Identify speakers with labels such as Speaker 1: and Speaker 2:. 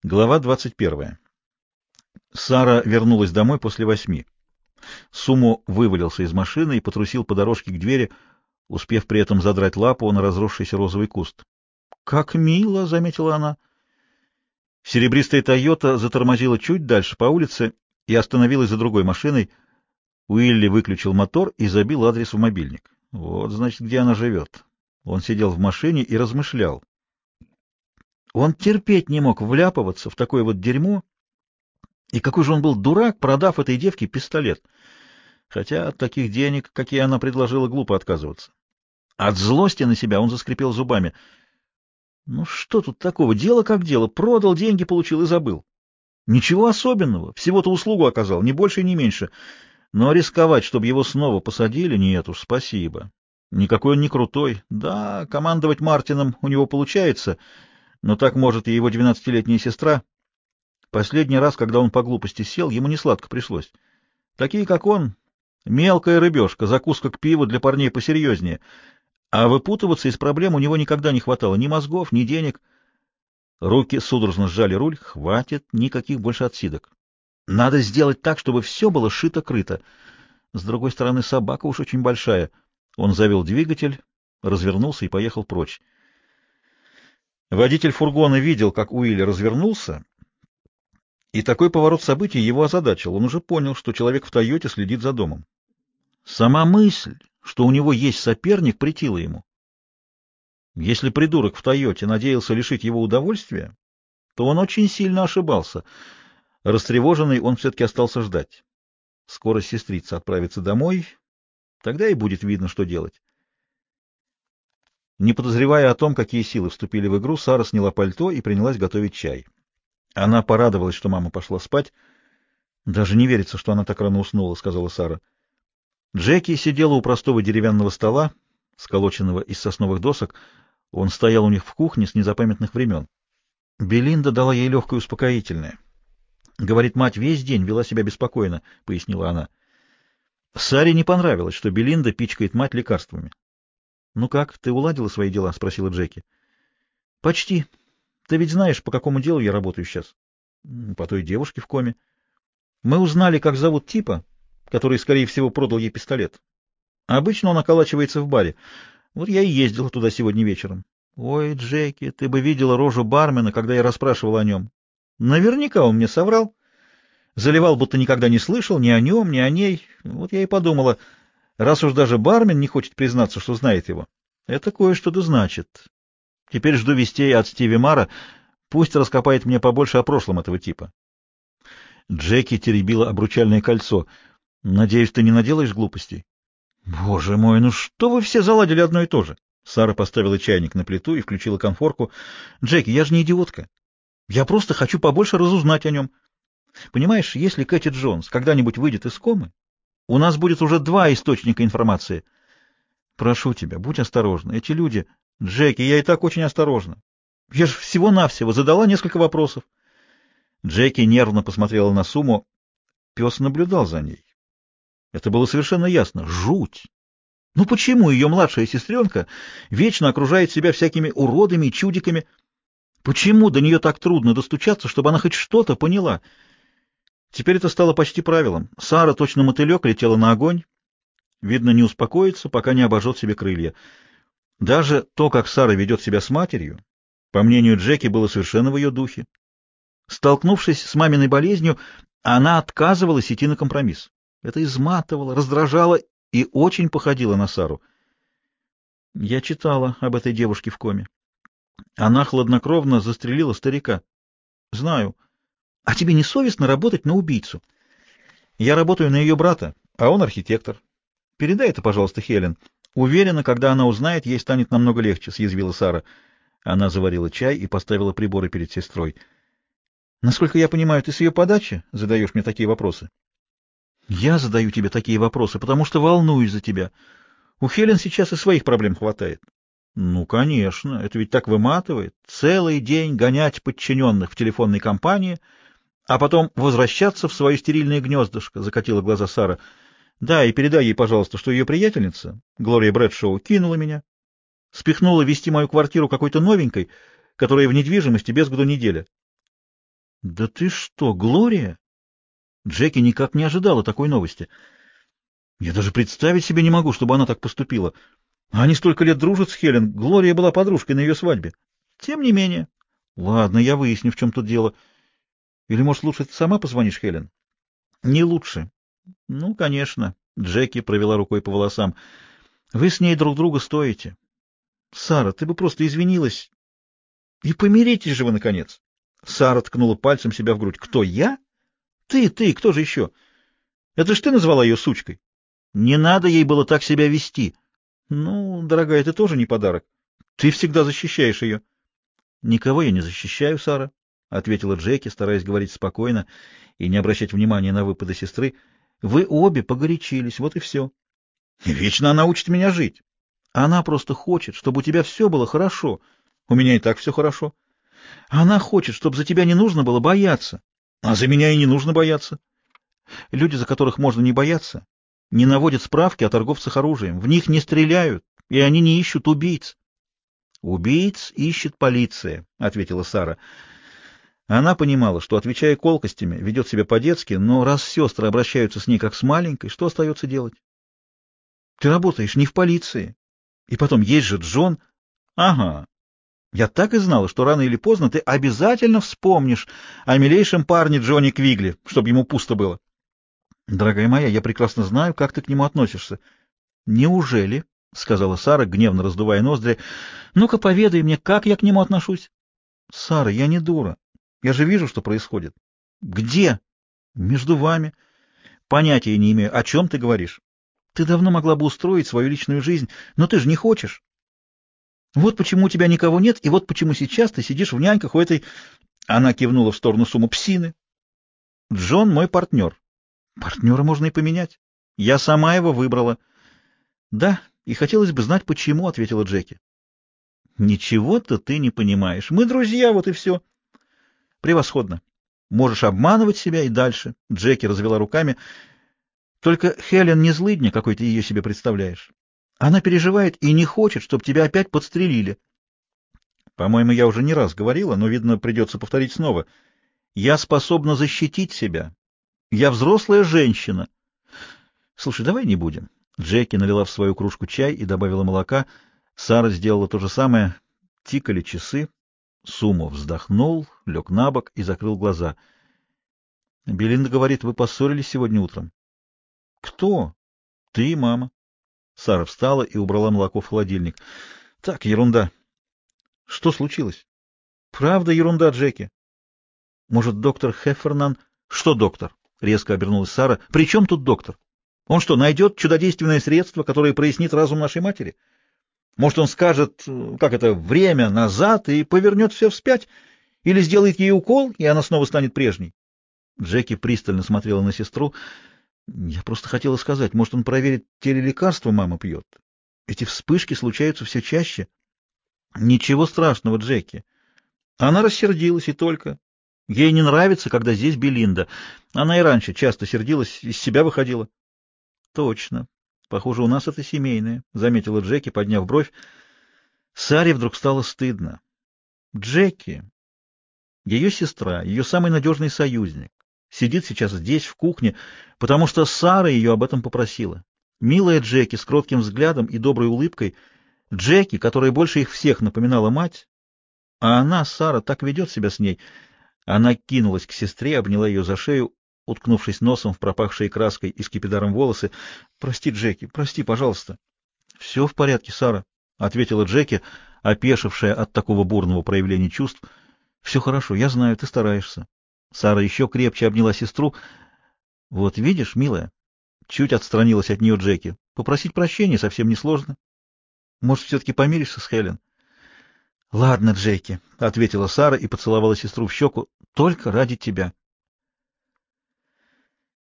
Speaker 1: Глава 21. Сара вернулась домой после 8. Суму вывалился из машины и потрусил по дорожке к двери, успев при этом задрать лапу на разросшийся розовый куст. «Как мило!» — заметила она. Серебристая «Тойота» затормозила чуть дальше по улице и остановилась за другой машиной. Уилли выключил мотор и забил адрес в мобильник. Вот, значит, где она живет. Он сидел в машине и размышлял. Он терпеть не мог вляпываться в такое вот дерьмо, и какой же он был дурак, продав этой девке пистолет. Хотя от таких денег, какие она предложила, глупо отказываться. От злости на себя он заскрипел зубами. Ну что тут такого? Дело как дело. Продал, деньги получил и забыл. Ничего особенного. Всего-то услугу оказал, ни больше, ни меньше. Но рисковать, чтобы его снова посадили, нет уж, спасибо. Никакой он не крутой. Да, командовать Мартином у него получается, но так может и его 12-летняя сестра. Последний раз, когда он по глупости сел, ему несладко пришлось. Такие, как он, мелкая рыбешка, закуска к пиву для парней посерьезнее. А выпутываться из проблем у него никогда не хватало ни мозгов, ни денег. Руки судорожно сжали руль. Хватит никаких больше отсидок. Надо сделать так, чтобы все было шито-крыто. С другой стороны, собака уж очень большая. Он завел двигатель, развернулся и поехал прочь. Водитель фургона видел, как Уилли развернулся, и такой поворот событий его озадачил. Он уже понял, что человек в «Тойоте» следит за домом. Сама мысль, что у него есть соперник, претила ему. Если придурок в «Тойоте» надеялся лишить его удовольствия, то он очень сильно ошибался. Растревоженный, он все-таки остался ждать. Скоро сестрица отправится домой, тогда и будет видно, что делать. Не подозревая о том, какие силы вступили в игру, Сара сняла пальто и принялась готовить чай. Она порадовалась, что мама пошла спать. «Даже не верится, что она так рано уснула», — сказала Сара. Джеки сидела у простого деревянного стола, сколоченного из сосновых досок. Он стоял у них в кухне с незапамятных времен. Белинда дала ей легкое успокоительное. «Говорит, мать весь день вела себя беспокойно», — пояснила она. Саре не понравилось, что Белинда пичкает мать лекарствами. «Ну как, ты уладила свои дела?» — спросила Джеки. «Почти. Ты ведь знаешь, по какому делу я работаю сейчас?» «По той девушке в коме. Мы узнали, как зовут типа, который, скорее всего, продал ей пистолет. Обычно он околачивается в баре. Вот я и ездила туда сегодня вечером. Ой, Джеки, ты бы видела рожу бармена, когда я расспрашивал о нем. Наверняка он мне соврал. Заливал, будто никогда не слышал ни о нем, ни о ней. Вот я и подумала, раз уж даже бармен не хочет признаться, что знает его, это кое-что да значит. Теперь жду вестей от Стиви Мара. Пусть раскопает мне побольше о прошлом этого типа. Джеки теребила обручальное кольцо. Надеюсь, ты не наделаешь глупостей? Боже мой, ну что вы все заладили одно и то же? Сара поставила чайник на плиту и включила конфорку. Джеки, я же не идиотка. Я просто хочу побольше разузнать о нем. Понимаешь, если Кэти Джонс когда-нибудь выйдет из комы, у нас будет уже два источника информации. Прошу тебя, будь осторожна. Эти люди... Джеки, я и так очень осторожна. Я же всего-навсего задала несколько вопросов. Джеки нервно посмотрела на Суму. Пес наблюдал за ней. Это было совершенно ясно. Жуть! Ну почему ее младшая сестренка вечно окружает себя всякими уродами и чудиками? Почему до нее так трудно достучаться, чтобы она хоть что-то поняла? Теперь это стало почти правилом. Сара, точно мотылек, летела на огонь. Видно, не успокоится, пока не обожжет себе крылья. Даже то, как Сара ведет себя с матерью, по мнению Джеки, было совершенно в ее духе. Столкнувшись с маминой болезнью, она отказывалась идти на компромисс. Это изматывало, раздражало и очень походило на Сару. Я читала об этой девушке в коме. Она хладнокровно застрелила старика. Знаю. А тебе не совестно работать на убийцу? Я работаю на ее брата, а он архитектор. Передай это, пожалуйста, Хелен. Уверена, когда она узнает, ей станет намного легче, — съязвила Сара. Она заварила чай и поставила приборы перед сестрой. Насколько я понимаю, ты с ее подачи задаешь мне такие вопросы? Я задаю тебе такие вопросы, потому что волнуюсь за тебя. У Хелен сейчас и своих проблем хватает. Ну, конечно, это ведь так выматывает. Целый день гонять подчиненных в телефонной компании, а потом возвращаться в свое стерильное гнездышко, — закатила глаза Сара. Да, и передай ей, пожалуйста, что ее приятельница, Глория Брэдшоу, кинула меня, спихнула вести мою квартиру какой-то новенькой, которая в недвижимости без году неделя. Да ты что, Глория? Джеки никак не ожидала такой новости. Я даже представить себе не могу, чтобы она так поступила. Они столько лет дружат с Хелен. Глория была подружкой на ее свадьбе. Тем не менее. Ладно, я выясню, в чем тут дело. Или, может, лучше ты сама позвонишь Хелен? Не лучше. Ну, конечно. Джеки провела рукой по волосам. Вы с ней друг друга стоите. Сара, ты бы просто извинилась. И помиритесь же вы, наконец. Сара ткнула пальцем себя в грудь. Кто, я? Ты, кто же еще? Это ж ты назвала ее сучкой. Не надо ей было так себя вести. Ну, дорогая, это тоже не подарок. Ты всегда защищаешь ее. Никого я не защищаю, Сара, — ответила Джеки, стараясь говорить спокойно и не обращать внимания на выпады сестры. Вы обе погорячились, вот и все. Вечно она учит меня жить. Она просто хочет, чтобы у тебя все было хорошо. У меня и так все хорошо. Она хочет, чтобы за тебя не нужно было бояться. А за меня и не нужно бояться. Люди, за которых можно не бояться, не наводят справки о торговцах оружием, в них не стреляют, и они не ищут убийц. «Убийц ищет полиция», — ответила Сара. Она понимала, что, отвечая колкостями, ведет себя по-детски, но раз сестры обращаются с ней как с маленькой, что остается делать? «Ты работаешь не в полиции. И потом, есть же Джон». «Ага. Я так и знала, что рано или поздно ты обязательно вспомнишь о милейшем парне Джонни Квигли, чтобы ему пусто было». «Дорогая моя, я прекрасно знаю, как ты к нему относишься». «Неужели?» — сказала Сара, гневно раздувая ноздри. «Ну-ка, поведай мне, как я к нему отношусь». «Сара, я не дура. Я же вижу, что происходит». «Где?» «Между вами». «Понятия не имею. О чем ты говоришь?» «Ты давно могла бы устроить свою личную жизнь, но ты же не хочешь. Вот почему у тебя никого нет, и вот почему сейчас ты сидишь в няньках у этой...» Она кивнула в сторону суммы псины. «Джон мой партнер. Партнера можно и поменять. Я сама его выбрала». «Да, и хотелось бы знать, почему», — ответила Джеки. «Ничего-то ты не понимаешь. Мы друзья, вот и все». «Превосходно. Можешь обманывать себя и дальше». Джеки развела руками. «Только Хелен не злыдня, какой ты ее себе представляешь. Она переживает и не хочет, чтобы тебя опять подстрелили». «По-моему, я уже не раз говорила, но, видно, придется повторить снова. Я способна защитить себя. Я взрослая женщина». «Слушай, давай не будем». Джеки налила в свою кружку чай и добавила молока. Сара сделала то же самое. Тикали часы. Сумо вздохнул, лег на бок и закрыл глаза. Белинда говорит, вы поссорились сегодня утром. Кто? Ты и мама. Сара встала и убрала молоко в холодильник. Так, ерунда. Что случилось? Правда, ерунда, Джеки. Может, доктор Хеффернан... Что доктор? Резко обернулась Сара. При чем тут доктор? Он что, найдет чудодейственное средство, которое прояснит разум нашей матери? Может, он скажет, как это, время назад и повернет все вспять? Или сделает ей укол, и она снова станет прежней? Джеки пристально смотрела на сестру. Я просто хотела сказать, может, он проверит, те ли лекарства мама пьет. Эти вспышки случаются все чаще. Ничего страшного, Джеки. Она рассердилась и только. Ей не нравится, когда здесь Белинда. Она и раньше часто сердилась, из себя выходила. Точно. Похоже, у нас это семейное, — заметила Джеки, подняв бровь. Саре вдруг стало стыдно. Джеки, ее сестра, ее самый надежный союзник, сидит сейчас здесь, в кухне, потому что Сара ее об этом попросила. Милая Джеки с кротким взглядом и доброй улыбкой, Джеки, которая больше их всех напоминала мать, а она, Сара, так ведет себя с ней. Она кинулась к сестре, обняла ее за шею, уткнувшись носом в пропахшие краской и скипидаром волосы. «Прости, Джеки, прости, пожалуйста». «Все в порядке, Сара», — ответила Джеки, опешившая от такого бурного проявления чувств. «Все хорошо, я знаю, ты стараешься». Сара еще крепче обняла сестру. «Вот видишь, милая», — чуть отстранилась от нее Джеки, — «попросить прощения совсем несложно. Может, все-таки помиришься с Хелен?» «Ладно, Джеки», — ответила Сара и поцеловала сестру в щеку, — «только ради тебя».